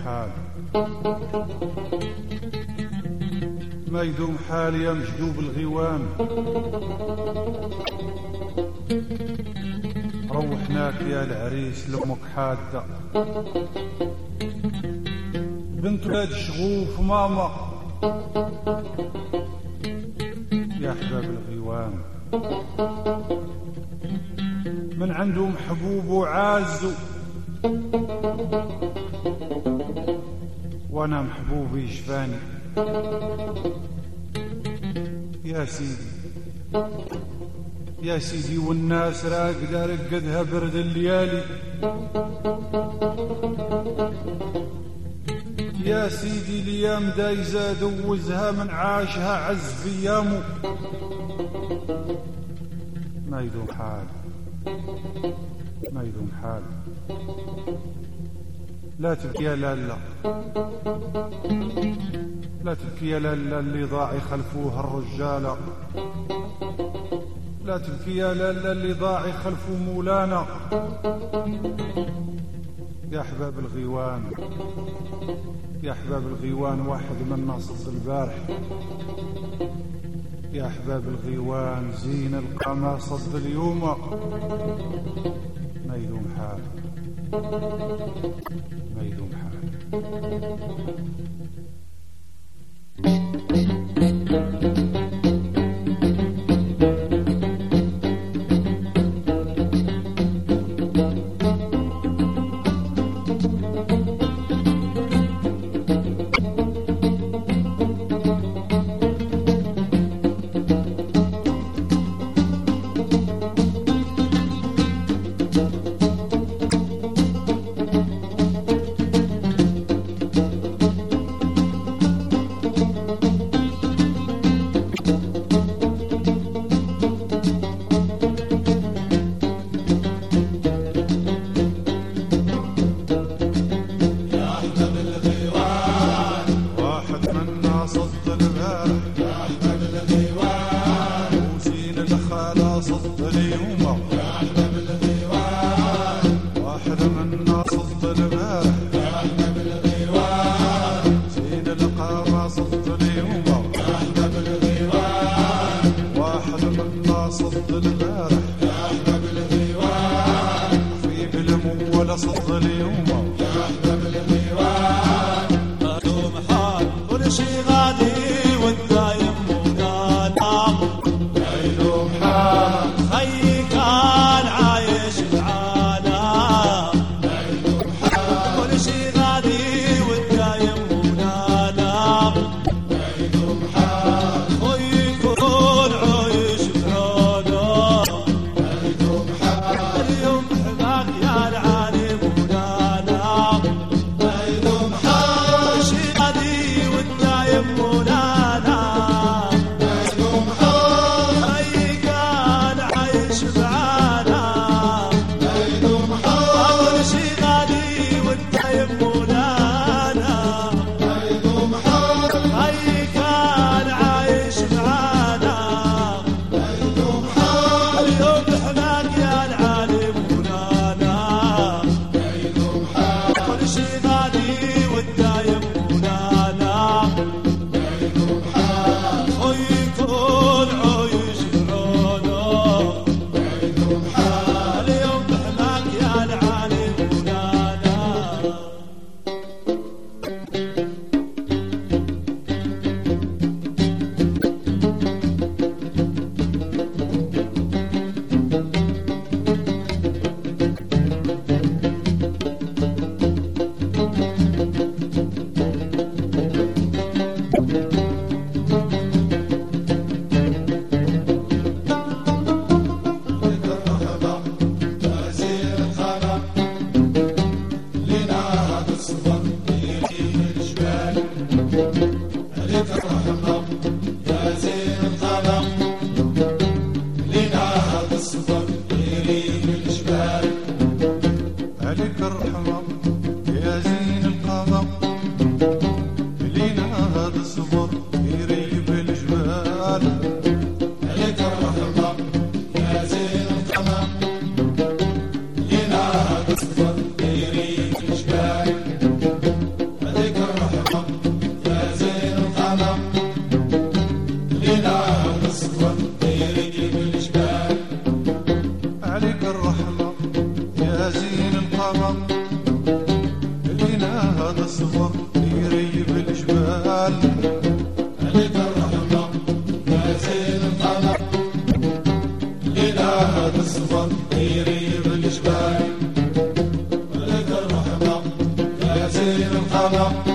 حال ما يدوم حال يا مجدوب الغوام. روحناك يا العريس لأمك حادة بنت ولاد شغوف ماما يا أحباب الغوام. من عندهم حبوب وعازو وانا محبوبي يشفاني يا سيدي يا سيدي، والناس راقدة رقدها برد الليالي يا سيدي. الايام دايزة دوزها من عاشها عز بيامو ما يدوم حال ما يدوم حال. لا تبكي يا لالا لا تبكي يا لالا اللي ضاع يخلفوه الرجالة. لا تبكي يا لالا اللي ضاع يخلفوه مولانا يا أحباب الغيوان يا أحباب الغيوان. واحد منا صد البارح يا أحباب الغيوان. زين القمر صد اليوم ما يدوم حال ما يدوم حال. اليوم حباك يا العالم مولانا عليك الرحمة يا زين القمر، لينا هذا الصبر يريب الجبال. عليك الرحمة يا زين القمر، لينا هذا الصبر يريب الجبال. عليك الرحمة يا زين القمر.